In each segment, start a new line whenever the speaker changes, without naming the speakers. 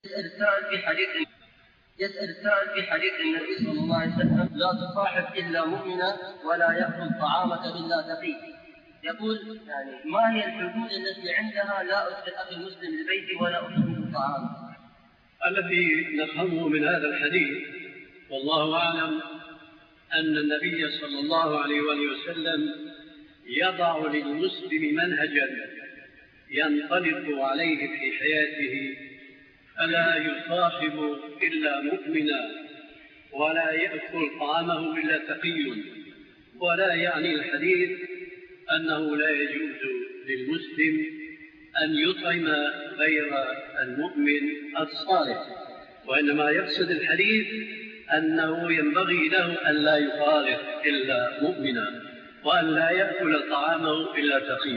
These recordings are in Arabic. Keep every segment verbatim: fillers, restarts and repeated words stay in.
يسأل السائل في حديث يسأل السائل في حديث النبي صلى الله عليه وسلم: لا تصاحب إلا مؤمنا ولا يأكل طعامك إلا تقي. يقول يعني ما هي الحدود التي عندها لا أدخل أخي المسلم لبيتي ولا أطعمه طعامه؟
الذي نفهمه من هذا الحديث والله أعلم أن النبي صلى الله عليه وسلم يضع للمسلم منهجا ينطلق عليه في حياته، فلا يصاحب إلا مؤمنا ولا يأكل طعامه إلا تقي. ولا يعني الحديث أنه لا يجوز للمسلم أن يطعم غير المؤمن الصالح، وإنما يقصد الحديث أنه ينبغي له أن لا يخالط إلا مؤمنا وأن لا يأكل طعامه إلا تقي.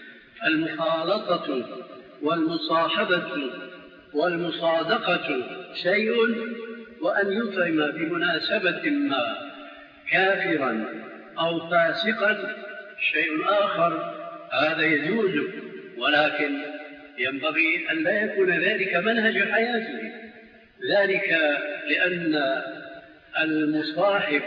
المخالطة والمصاحبة والمصادقة شيء، وأن يطعم بمناسبة ما كافرا أو فاسقا شيء آخر، هذا يجوز، ولكن ينبغي أن لا يكون ذلك منهج حياته. ذلك لأن المصاحب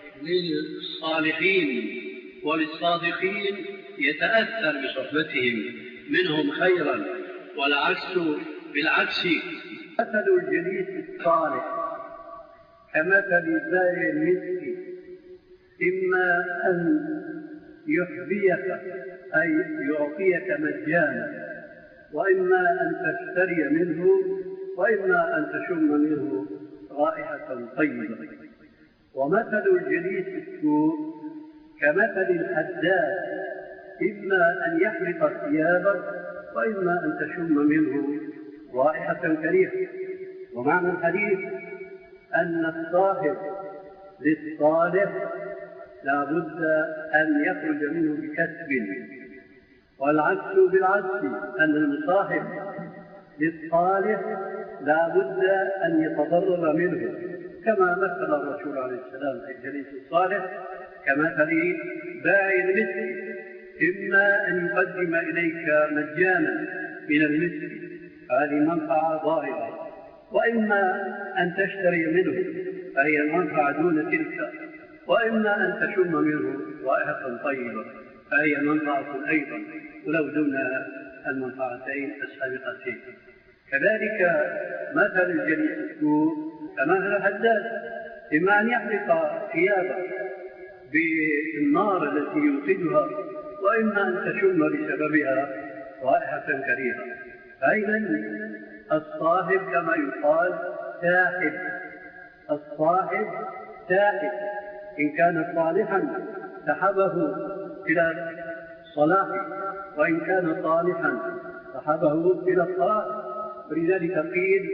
للصالحين وللصادقين يتأثر بصحبتهم منهم خيرا، والعكس بالعكس.
مثل الجليس الصالح كمثل زارع المسك، إما أن يحبيك أي يعطيك مجانا، وإما أن تشتري منه، وإما أن تشم منه رائحة طيبة. ومثل الجليس السوء كمثل الحداد، إما أن يحرق ثيابك وإما أن تشم منه رائحة كريهة. ومعنى الحديث أن الصاحب للصالح لا بد أن يخرج منه بكسب، والعكس بالعكس، أن المصاحب للصالح لا بد أن يتضرر منه، كما مثل الرسول عليه السلام في الجليس الصالح كمثل بائع المسك، إما أن يقدم إليك مجانا من المسك، هذه منفعة ظاهرة، وإما أن تشتري منه، فهي المنفعة دون تلك، وإما أن تشم منه رائحة طيبة، فهي منفعة أيضا ولو دون المنفعتين السابقتين. كذلك مثل الجليس السوء كمثل الحداد، إما أن يحرق ثيابك بالنار التي يوقدها، وإما أن تشم بسببها رائحة كريهة. فإذا الصاحب كما يقال ساحب، الصاحب ساحب، إن كان صالحا سحبه إلى صلاحه، وإن كان صالحا سحبه إلى الصلاح. ولذلك قيل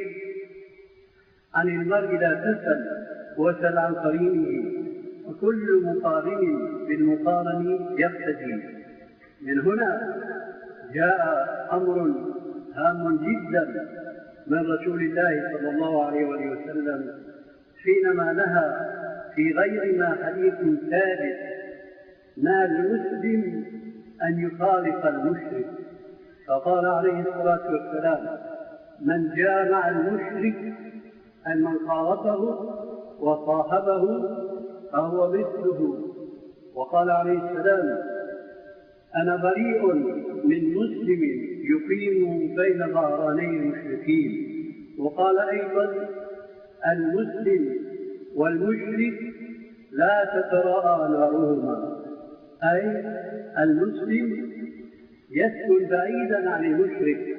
عن المرء لا تسل وسل عن قرينه، وكل مقارن بالمقارن يقتدي. من هنا جاء أمر هام جدا من رسول الله صلى الله عليه وسلم حينما نهى في غير ما حديث ثابت ما المسلم أن يخالط المشرك، فقال عليه الصلاة والسلام: من جامع المشرك أن من خالطه وصاحبه فهو مثله. وقال عليه السلام: أنا بريء من مسلم يقيم بين ظهراني المشركين. وقال أيضا: المسلم والمشرك لا تتراءى نارهما، أي المسلم يسكن بعيدا عن المشرك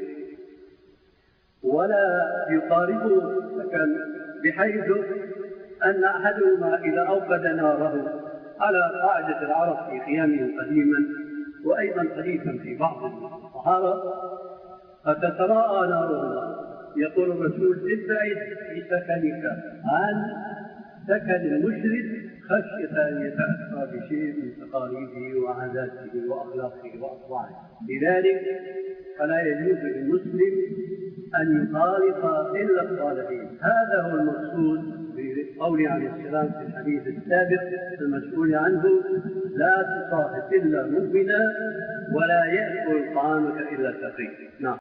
ولا يقاربه سكن، بحيث أن أحدهما إذا أوقد ناره على قاعدة العرب في خيامه قديما وأيضا حديثا في بعض الصحابة فتتراءى نارهما، يقول الرسول: ابتعد في سكنك عن سكن المشرك خشية أن يتأثر بشيء من تقاليده وعاداته وأخلاقه وأطباعه. لذلك فلا يجوز للمسلم أن يخالط إلا الصالحين. هذا هو المقصود بقوله عليه السلام في الحديث السابق المسؤول عنه: لا تصاحب إلا مؤمنا ولا يأكل طعامك إلا تقي. نعم.